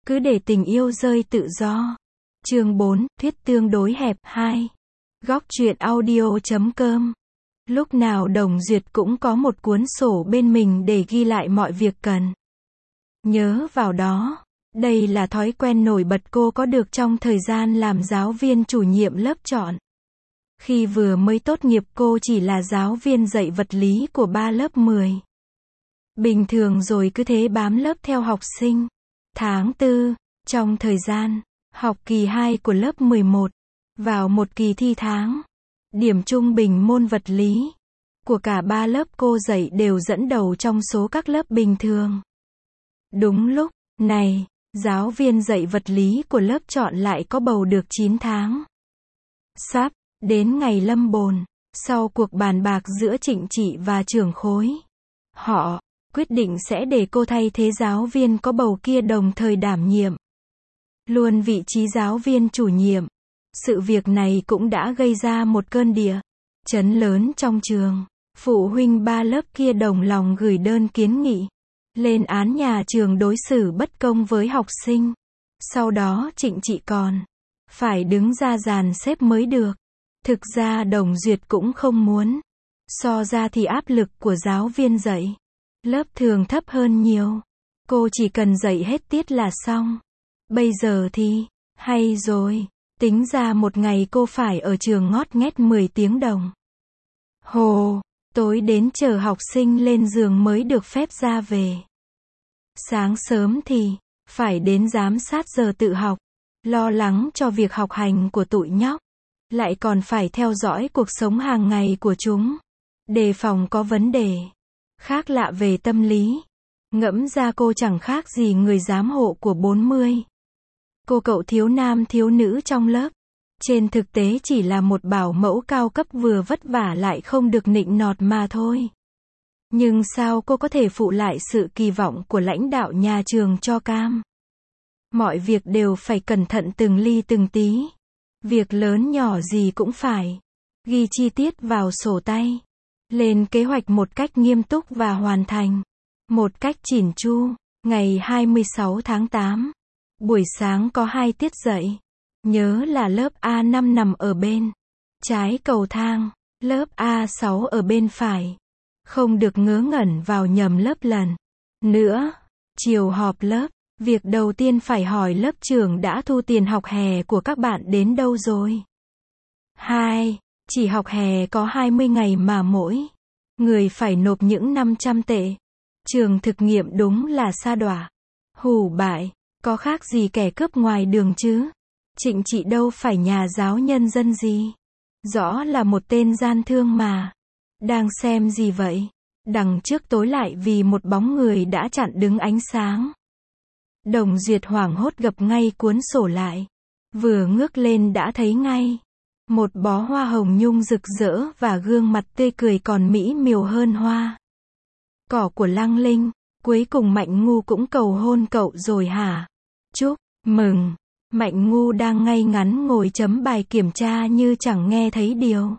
Cứ để tình yêu rơi tự do. Chương 4, thuyết tương đối hẹp 2. Góc truyện audio.com. Lúc nào Đồng Duyệt cũng có một cuốn sổ bên mình để ghi lại mọi việc cần nhớ vào đó. Đây là thói quen nổi bật cô có được trong thời gian làm giáo viên chủ nhiệm lớp chọn. Khi vừa mới tốt nghiệp cô chỉ là giáo viên dạy vật lý của 3 lớp 10. Bình thường rồi cứ thế bám lớp theo học sinh. Tháng 4, trong thời gian học kỳ 2 của lớp 11, vào một kỳ thi tháng, điểm trung bình môn vật lý của cả 3 lớp cô dạy đều dẫn đầu trong số các lớp bình thường. Đúng lúc này, giáo viên dạy vật lý của lớp chọn lại có bầu được 9 tháng. Sắp đến ngày lâm bồn, sau cuộc bàn bạc giữa Trịnh Trị và trưởng khối, họ quyết định sẽ để cô thay thế giáo viên có bầu kia đồng thời đảm nhiệm luôn vị trí giáo viên chủ nhiệm. Sự việc này cũng đã gây ra một cơn địa chấn lớn trong trường. Phụ huynh 3 lớp kia đồng lòng gửi đơn kiến nghị lên án nhà trường đối xử bất công với học sinh. Sau đó Trịnh Trị còn phải đứng ra dàn xếp mới được. Thực ra Đồng Duyệt cũng không muốn. So ra thì áp lực của giáo viên dạy lớp thường thấp hơn nhiều. Cô chỉ cần dạy hết tiết là xong. Bây giờ thì, hay rồi, tính ra một ngày cô phải ở trường ngót nghét 10 tiếng đồng hồ, tối đến chờ học sinh lên giường mới được phép ra về. Sáng sớm thì, phải đến giám sát giờ tự học, lo lắng cho việc học hành của tụi nhóc, lại còn phải theo dõi cuộc sống hàng ngày của chúng, đề phòng có vấn đề khác lạ về tâm lý. Ngẫm ra cô chẳng khác gì người giám hộ của 40 cô cậu thiếu nam thiếu nữ trong lớp. Trên thực tế chỉ là một bảo mẫu cao cấp vừa vất vả lại không được nịnh nọt mà thôi. Nhưng sao cô có thể phụ lại sự kỳ vọng của lãnh đạo nhà trường cho cam? Mọi việc đều phải cẩn thận từng ly từng tí. Việc lớn nhỏ gì cũng phải ghi chi tiết vào sổ tay. Lên kế hoạch một cách nghiêm túc và hoàn thành một cách chỉn chu. Ngày 26 tháng 8, buổi sáng có 2 tiết dạy. Nhớ là lớp A5 nằm ở bên trái cầu thang, lớp A6 ở bên phải. Không được ngớ ngẩn vào nhầm lớp lần nữa. Chiều họp lớp, việc đầu tiên phải hỏi lớp trưởng đã thu tiền học hè của các bạn đến đâu rồi. 2. Chỉ học hè có 20 ngày mà mỗi người phải nộp những 500 tệ. Trường thực nghiệm đúng là sa đọa, hủ bại, có khác gì kẻ cướp ngoài đường chứ. Trịnh Trị đâu phải nhà giáo nhân dân gì. Rõ là một tên gian thương mà. Đang xem gì vậy? Đằng trước tối lại vì một bóng người đã chặn đứng ánh sáng. Đồng Duyệt hoảng hốt gập ngay cuốn sổ lại. Vừa ngước lên đã thấy ngay một bó hoa hồng nhung rực rỡ và gương mặt tươi cười còn mỹ miều hơn hoa cỏ của Lăng Linh. Cuối cùng Mạnh Ngu cũng cầu hôn cậu rồi hả? Chúc mừng. Mạnh Ngu đang ngay ngắn ngồi chấm bài kiểm tra như chẳng nghe thấy điều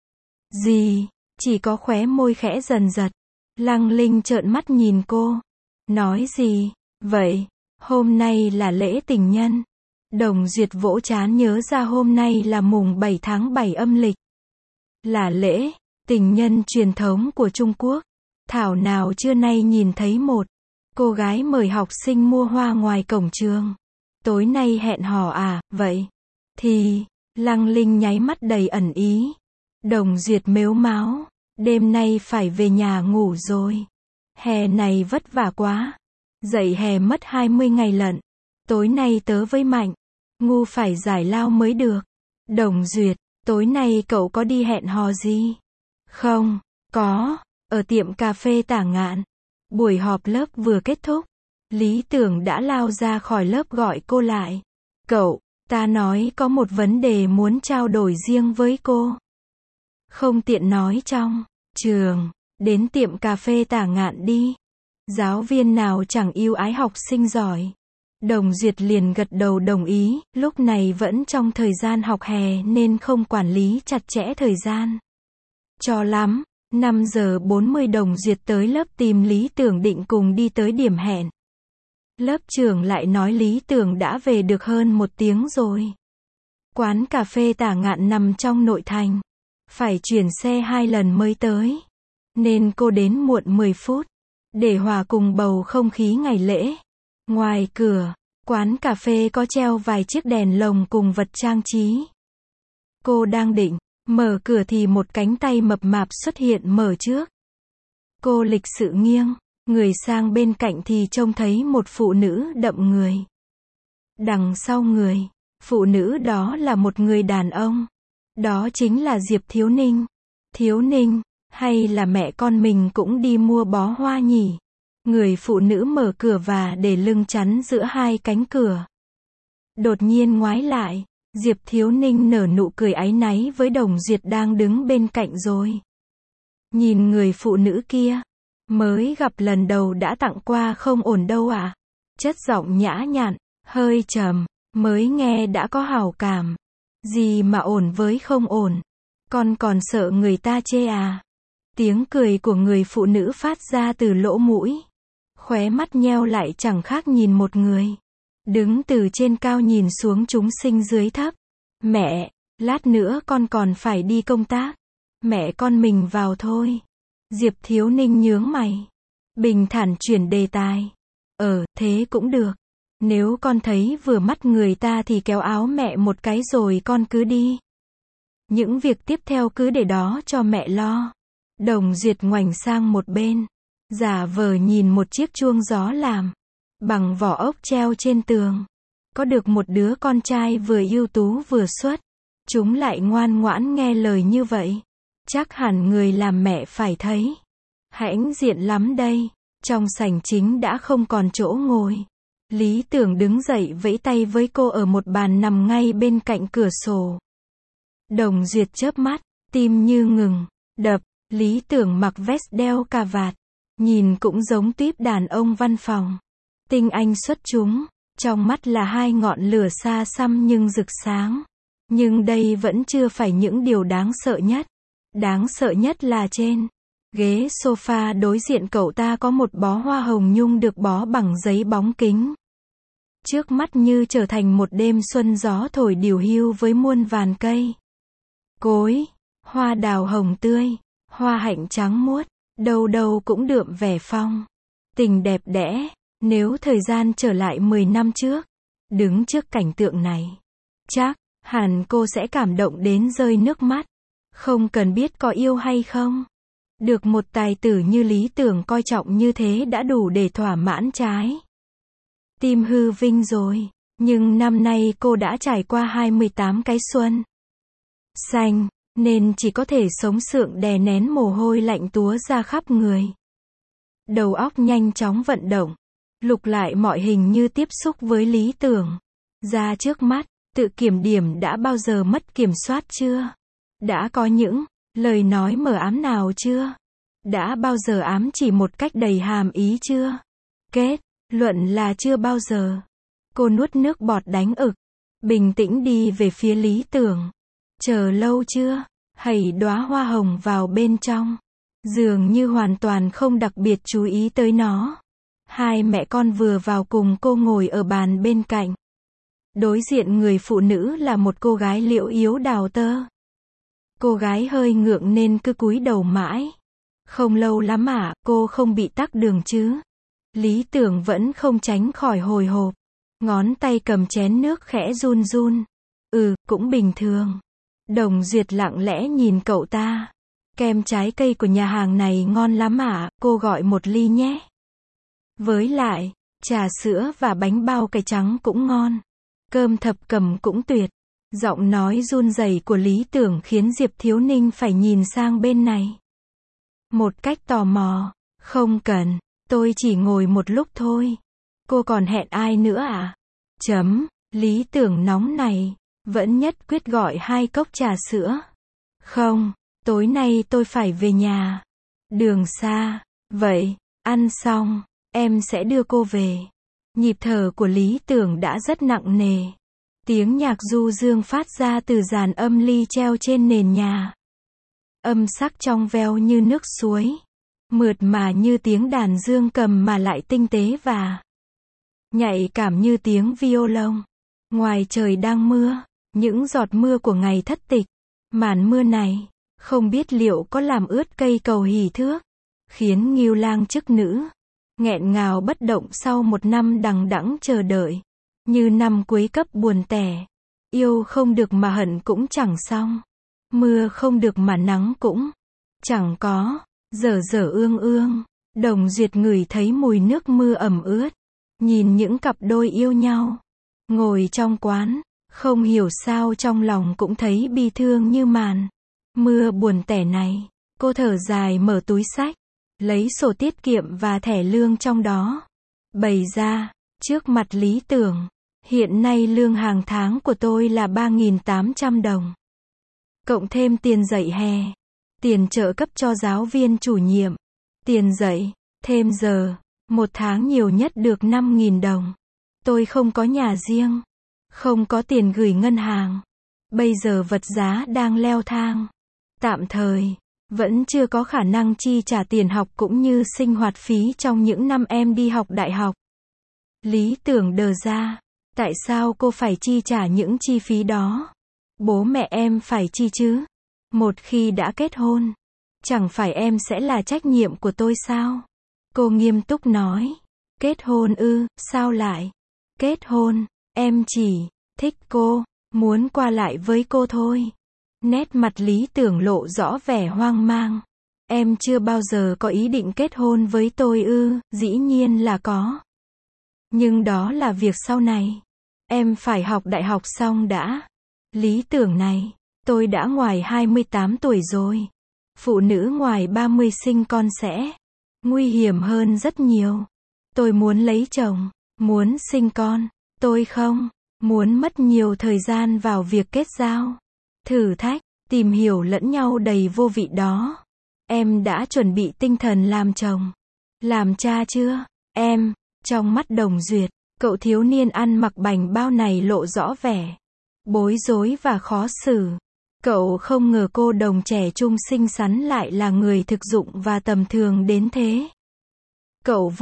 gì, chỉ có khóe môi khẽ dần giật. Lăng Linh trợn mắt nhìn cô. Nói gì vậy? Hôm nay là lễ tình nhân. Đồng Duyệt vỗ trán nhớ ra hôm nay là mùng 7 tháng 7 âm lịch. Là lễ tình nhân truyền thống của Trung Quốc. Thảo nào trưa nay nhìn thấy một cô gái mời học sinh mua hoa ngoài cổng trường. Tối nay hẹn hò à, vậy thì, Lăng Linh nháy mắt đầy ẩn ý. Đồng Duyệt mếu máo, đêm nay phải về nhà ngủ rồi. Hè này vất vả quá. Dạy hè mất 20 ngày lận. Tối nay tớ với Mạnh Ngu phải giải lao mới được. Đồng Duyệt, tối nay cậu có đi hẹn hò gì? Không, có, ở tiệm cà phê Tả Ngạn. Buổi họp lớp vừa kết thúc, Lý Tưởng đã lao ra khỏi lớp gọi cô lại. Cậu, ta nói có một vấn đề muốn trao đổi riêng với cô. Không tiện nói trong trường, đến tiệm cà phê Tả Ngạn đi. Giáo viên nào chẳng yêu ái học sinh giỏi. Đồng Duyệt liền gật đầu đồng ý. Lúc này vẫn trong thời gian học hè nên không quản lý chặt chẽ thời gian cho lắm. 5 giờ 40 Đồng Duyệt tới lớp tìm Lý Tưởng định cùng đi tới điểm hẹn. Lớp trưởng lại nói Lý Tưởng đã về được hơn 1 tiếng rồi. Quán cà phê Tả Ngạn nằm trong nội thành. Phải chuyển xe 2 lần mới tới. Nên cô đến muộn 10 phút. Để hòa cùng bầu không khí ngày lễ. Ngoài cửa, quán cà phê có treo vài chiếc đèn lồng cùng vật trang trí. Cô đang định mở cửa thì một cánh tay mập mạp xuất hiện mở trước. Cô lịch sự nghiêng người sang bên cạnh thì trông thấy một phụ nữ đậm người. Đằng sau người phụ nữ đó là một người đàn ông. Đó chính là Diệp Thiếu Ninh. Thiếu Ninh, hay là mẹ con mình cũng đi mua bó hoa nhỉ? Người phụ nữ mở cửa và để lưng chắn giữa hai cánh cửa. Đột nhiên ngoái lại, Diệp Thiếu Ninh nở nụ cười áy náy với Đồng Duyệt đang đứng bên cạnh rồi. Nhìn người phụ nữ kia, mới gặp lần đầu đã tặng qua không ổn đâu ạ. Chất giọng nhã nhặn, hơi trầm, mới nghe đã có hảo cảm. Gì mà ổn với không ổn? Con còn sợ người ta chê à? Tiếng cười của người phụ nữ phát ra từ lỗ mũi. Khóe mắt nheo lại chẳng khác nhìn một người. Đứng từ trên cao nhìn xuống chúng sinh dưới thấp. Mẹ, lát nữa con còn phải đi công tác. Mẹ con mình vào thôi. Diệp Thiếu Ninh nhướng mày. Bình thản chuyển đề tài. Thế cũng được. Nếu con thấy vừa mắt người ta thì kéo áo mẹ một cái rồi con cứ đi. Những việc tiếp theo cứ để đó cho mẹ lo. Đồng Duyệt ngoảnh sang một bên. Giả vờ nhìn một chiếc chuông gió làm. Bằng vỏ ốc treo trên tường. Có được một đứa con trai vừa ưu tú vừa xuất. Chúng lại ngoan ngoãn nghe lời như vậy. Chắc hẳn người làm mẹ phải thấy hãnh diện lắm đây. Trong sảnh chính đã không còn chỗ ngồi. Lý Tưởng đứng dậy vẫy tay với cô ở một bàn nằm ngay bên cạnh cửa sổ. Đồng Duyệt chớp mắt, tim như ngừng đập. Lý Tưởng mặc vest đeo cà vạt, nhìn cũng giống típ đàn ông văn phòng. Tinh anh xuất chúng, trong mắt là hai ngọn lửa xa xăm nhưng rực sáng. Nhưng đây vẫn chưa phải những điều đáng sợ nhất. Đáng sợ nhất là trên ghế sofa đối diện cậu ta có một bó hoa hồng nhung được bó bằng giấy bóng kính. Trước mắt như trở thành một đêm xuân gió thổi điều hiu với muôn vàn cây cối, hoa đào hồng tươi, hoa hạnh trắng muốt, đâu đâu cũng đượm vẻ phong tình đẹp đẽ. Nếu thời gian trở lại 10 năm trước, đứng trước cảnh tượng này, chắc hẳn cô sẽ cảm động đến rơi nước mắt. Không cần biết có yêu hay không. Được một tài tử như Lý Tưởng coi trọng như thế đã đủ để thỏa mãn trái tim hư vinh rồi. Nhưng năm nay cô đã trải qua 28 cái xuân xanh, nên chỉ có thể sống sượng đè nén mồ hôi lạnh túa ra khắp người. Đầu óc nhanh chóng vận động, lục lại mọi hình như tiếp xúc với Lý Tưởng. Ra trước mắt, tự kiểm điểm đã bao giờ mất kiểm soát chưa? Đã có những lời nói mờ ám nào chưa? Đã bao giờ ám chỉ một cách đầy hàm ý chưa? Kết luận là chưa bao giờ. Cô nuốt nước bọt đánh ực, bình tĩnh đi về phía Lý Tưởng. Chờ lâu chưa? Hẩy đóa hoa hồng vào bên trong. Dường như hoàn toàn không đặc biệt chú ý tới nó. Hai mẹ con vừa vào cùng cô ngồi ở bàn bên cạnh. Đối diện người phụ nữ là một cô gái liễu yếu đào tơ. Cô gái hơi ngượng nên cứ cúi đầu mãi. Không lâu lắm à, cô không bị tắc đường chứ? Lý Tưởng vẫn không tránh khỏi hồi hộp. Ngón tay cầm chén nước khẽ run run. Cũng bình thường. Đồng Duyệt lặng lẽ nhìn cậu ta. Kem trái cây của nhà hàng này ngon lắm à, cô gọi một ly nhé. Với lại, trà sữa và bánh bao cải trắng cũng ngon. Cơm thập cẩm cũng tuyệt. Giọng nói run rẩy của Lý Tưởng khiến Diệp Thiếu Ninh phải nhìn sang bên này. Một cách tò mò. Không cần, tôi chỉ ngồi một lúc thôi. Cô còn hẹn ai nữa à? Lý Tưởng nóng này. Vẫn nhất quyết gọi 2 cốc trà sữa. Không, tối nay tôi phải về nhà. Đường xa. Vậy, ăn xong, em sẽ đưa cô về. Nhịp thở của Lý Tưởng đã rất nặng nề. Tiếng nhạc du dương phát ra từ dàn âm ly treo trên nền nhà. Âm sắc trong veo như nước suối. Mượt mà như tiếng đàn dương cầm mà lại tinh tế và nhạy cảm như tiếng violon. Ngoài trời đang mưa, những giọt mưa của ngày thất tịch. Màn mưa này, không biết liệu có làm ướt cây cầu hỷ thước, khiến Ngưu Lang chức nữ nghẹn ngào bất động sau một năm đằng đẵng chờ đợi. Như năm cuối cấp buồn tẻ, yêu không được mà hận cũng chẳng xong, mưa không được mà nắng cũng chẳng có. Dở dở ương ương, Đồng Duyệt ngửi thấy mùi nước mưa ẩm ướt, nhìn những cặp đôi yêu nhau ngồi trong quán, không hiểu sao trong lòng cũng thấy bi thương như màn mưa buồn tẻ này. Cô thở dài mở túi xách, lấy sổ tiết kiệm và thẻ lương trong đó, bày ra trước mặt Lý Tưởng. Hiện nay lương hàng tháng của tôi là 3.800 đồng. Cộng thêm tiền dạy hè, tiền trợ cấp cho giáo viên chủ nhiệm, tiền dạy, thêm giờ, một tháng nhiều nhất được 5.000 đồng. Tôi không có nhà riêng, không có tiền gửi ngân hàng. Bây giờ vật giá đang leo thang. Tạm thời, vẫn chưa có khả năng chi trả tiền học cũng như sinh hoạt phí trong những năm em đi học đại học. Lý Tưởng đờ ra. Tại sao cô phải chi trả những chi phí đó? Bố mẹ em phải chi chứ? Một khi đã kết hôn, chẳng phải em sẽ là trách nhiệm của tôi sao? Cô nghiêm túc nói. Kết hôn ư, sao lại? Kết hôn, em chỉ thích cô, muốn qua lại với cô thôi. Nét mặt Lý Tưởng lộ rõ vẻ hoang mang. Em chưa bao giờ có ý định kết hôn với tôi ư? Dĩ nhiên là có. Nhưng đó là việc sau này. Em phải học đại học xong đã. Lý Tưởng này, tôi đã ngoài 28 tuổi rồi. Phụ nữ ngoài 30 sinh con sẽ nguy hiểm hơn rất nhiều. Tôi muốn lấy chồng, muốn sinh con. Tôi không muốn mất nhiều thời gian vào việc kết giao, thử thách, tìm hiểu lẫn nhau đầy vô vị đó. Em đã chuẩn bị tinh thần làm chồng, làm cha chưa? Em, trong mắt Đồng Duyệt, cậu thiếu niên ăn mặc bảnh bao này lộ rõ vẻ bối rối và khó xử. Cậu không ngờ cô đồng trẻ trung xinh xắn lại là người thực dụng và tầm thường đến thế. Cậu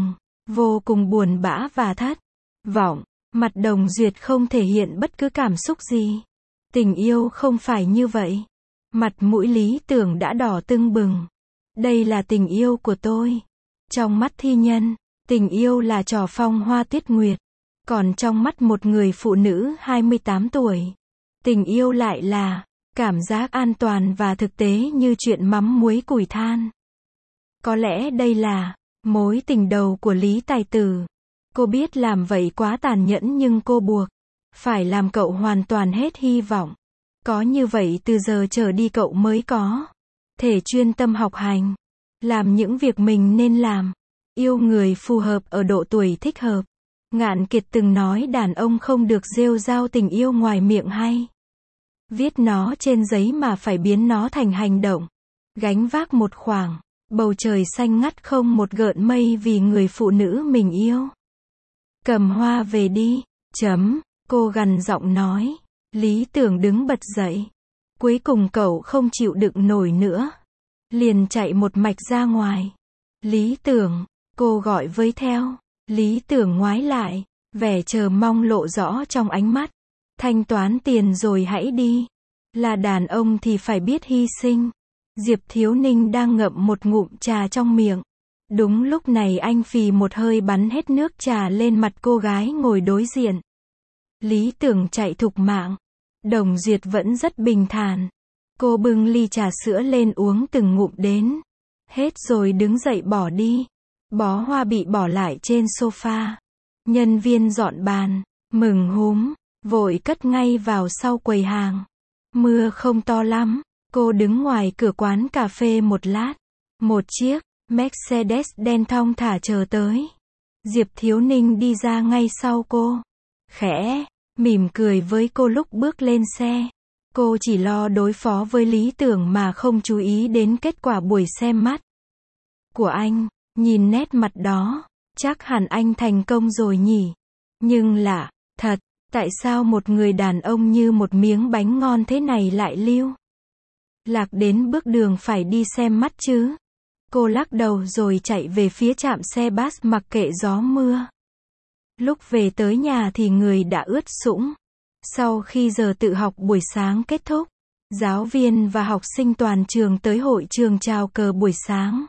vô cùng buồn bã và thất vọng. Mặt Đồng Duyệt không thể hiện bất cứ cảm xúc gì. Tình yêu không phải như vậy. Mặt mũi Lý Tưởng đã đỏ tưng bừng. Đây là tình yêu của tôi. Trong mắt thi nhân, tình yêu là trò phong hoa tuyết nguyệt. Còn trong mắt một người phụ nữ 28 tuổi, tình yêu lại là cảm giác an toàn và thực tế như chuyện mắm muối củi than. Có lẽ đây là mối tình đầu của Lý Tài Tử. Cô biết làm vậy quá tàn nhẫn nhưng cô buộc phải làm cậu hoàn toàn hết hy vọng. Có như vậy từ giờ trở đi cậu mới có thể chuyên tâm học hành, làm những việc mình nên làm, yêu người phù hợp ở độ tuổi thích hợp. Ngạn Kiệt từng nói đàn ông không được rêu rao tình yêu ngoài miệng hay viết nó trên giấy mà phải biến nó thành hành động. Gánh vác một khoảng bầu trời xanh ngắt không một gợn mây vì người phụ nữ mình yêu. Cầm hoa về đi. Cô gằn giọng nói. Lý Tưởng đứng bật dậy. Cuối cùng cậu không chịu đựng nổi nữa, liền chạy một mạch ra ngoài. Lý Tưởng, cô gọi với theo. Lý Tưởng ngoái lại, vẻ chờ mong lộ rõ trong ánh mắt. Thanh toán tiền rồi hãy đi. Là đàn ông thì phải biết hy sinh. Diệp Thiếu Ninh đang ngậm một ngụm trà trong miệng. Đúng lúc này anh phì một hơi bắn hết nước trà lên mặt cô gái ngồi đối diện. Lý Tưởng chạy thục mạng. Đồng Duyệt vẫn rất bình thản. Cô bưng ly trà sữa lên uống từng ngụm đến hết rồi đứng dậy bỏ đi. Bó hoa bị bỏ lại trên sofa. Nhân viên dọn bàn, mừng húm, vội cất ngay vào sau quầy hàng. Mưa không to lắm. Cô đứng ngoài cửa quán cà phê một lát. Một chiếc Mercedes đen thong thả chờ tới. Diệp Thiếu Ninh đi ra ngay sau cô. Khẽ mỉm cười với cô lúc bước lên xe. Cô chỉ lo đối phó với Lý Tưởng mà không chú ý đến kết quả buổi xem mắt của anh. Nhìn nét mặt đó, chắc hẳn anh thành công rồi nhỉ. Nhưng lạ thật, tại sao một người đàn ông như một miếng bánh ngon thế này lại lưu lạc đến bước đường phải đi xem mắt chứ? Cô lắc đầu rồi chạy về phía trạm xe bus mặc kệ gió mưa. Lúc về tới nhà thì người đã ướt sũng. Sau khi giờ tự học buổi sáng kết thúc, giáo viên và học sinh toàn trường tới hội trường chào cờ buổi sáng.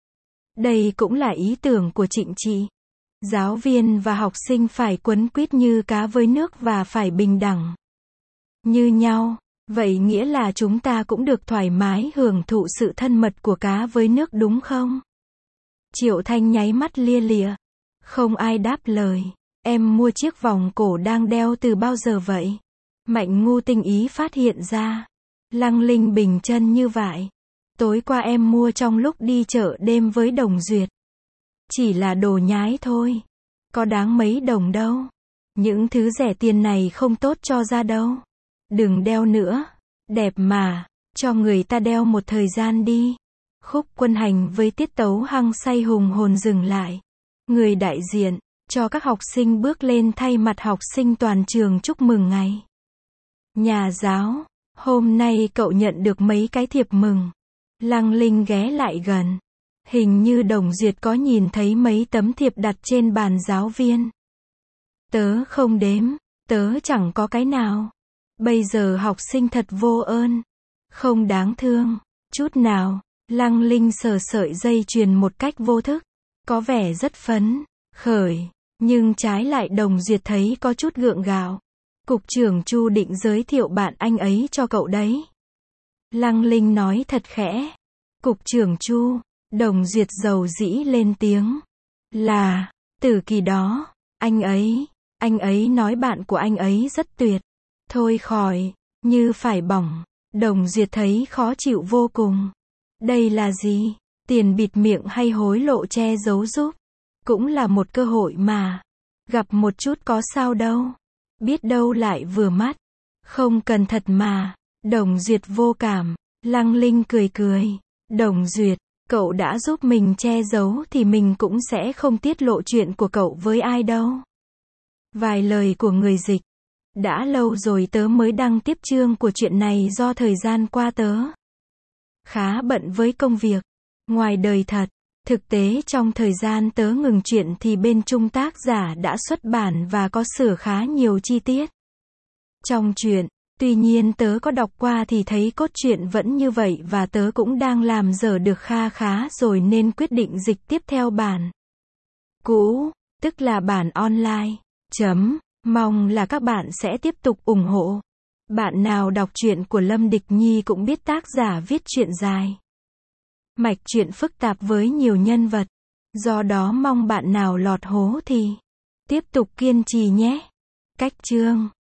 Đây cũng là ý tưởng của Trịnh Trị. Giáo viên và học sinh phải quấn quýt như cá với nước và phải bình đẳng như nhau. Vậy nghĩa là chúng ta cũng được thoải mái hưởng thụ sự thân mật của cá với nước đúng không? Triệu Thanh nháy mắt lia lịa. Không ai đáp lời. Em mua chiếc vòng cổ đang đeo từ bao giờ vậy? Mạnh Ngu tinh ý phát hiện ra. Lăng Linh bình chân như vậy. Tối qua em mua trong lúc đi chợ đêm với Đồng Duyệt. Chỉ là đồ nhái thôi. Có đáng mấy đồng đâu. Những thứ rẻ tiền này không tốt cho da đâu. Đừng đeo nữa. Đẹp mà. Cho người ta đeo một thời gian đi. Khúc Quân Hành với tiết tấu hăng say hùng hồn dừng lại. Người đại diện cho các học sinh bước lên thay mặt học sinh toàn trường chúc mừng ngày nhà giáo. Hôm nay cậu nhận được mấy cái thiệp mừng. Lăng Linh ghé lại gần. Hình như Đồng Duyệt có nhìn thấy mấy tấm thiệp đặt trên bàn giáo viên. Tớ không đếm. Tớ chẳng có cái nào. Bây giờ học sinh thật vô ơn. Không đáng thương. Chút nào. Lăng Linh sờ sợi dây chuyền một cách vô thức. Có vẻ rất phấn khởi. Nhưng trái lại Đồng Duyệt thấy có chút gượng gạo. Cục trưởng Chu định giới thiệu bạn anh ấy cho cậu đấy. Lăng Linh nói thật khẽ. Cục trưởng Chu. Đồng Duyệt dầu dĩ lên tiếng. Là, từ kỳ đó, anh ấy nói bạn của anh ấy rất tuyệt. Thôi khỏi, như phải bỏng. Đồng Duyệt thấy khó chịu vô cùng. Đây là gì? Tiền bịt miệng hay hối lộ che giấu giúp? Cũng là một cơ hội mà. Gặp một chút có sao đâu. Biết đâu lại vừa mắt. Không cần thật mà. Đồng Duyệt vô cảm. Lăng Linh cười cười. Đồng Duyệt, cậu đã giúp mình che giấu thì mình cũng sẽ không tiết lộ chuyện của cậu với ai đâu. Vài lời của người dịch. Đã lâu rồi tớ mới đăng tiếp chương của chuyện này do thời gian qua tớ khá bận với công việc. Ngoài đời thật, thực tế trong thời gian tớ ngừng chuyện thì bên Trung tác giả đã xuất bản và có sửa khá nhiều chi tiết trong truyện. Tuy nhiên tớ có đọc qua thì thấy cốt truyện vẫn như vậy và tớ cũng đang làm dở được kha khá rồi nên quyết định dịch tiếp theo bản cũ, tức là bản online. Mong là các bạn sẽ tiếp tục ủng hộ. Bạn nào đọc truyện của Lâm Địch Nhi cũng biết tác giả viết truyện dài. Mạch truyện phức tạp với nhiều nhân vật. Do đó mong bạn nào lọt hố thì tiếp tục kiên trì nhé. Cách chương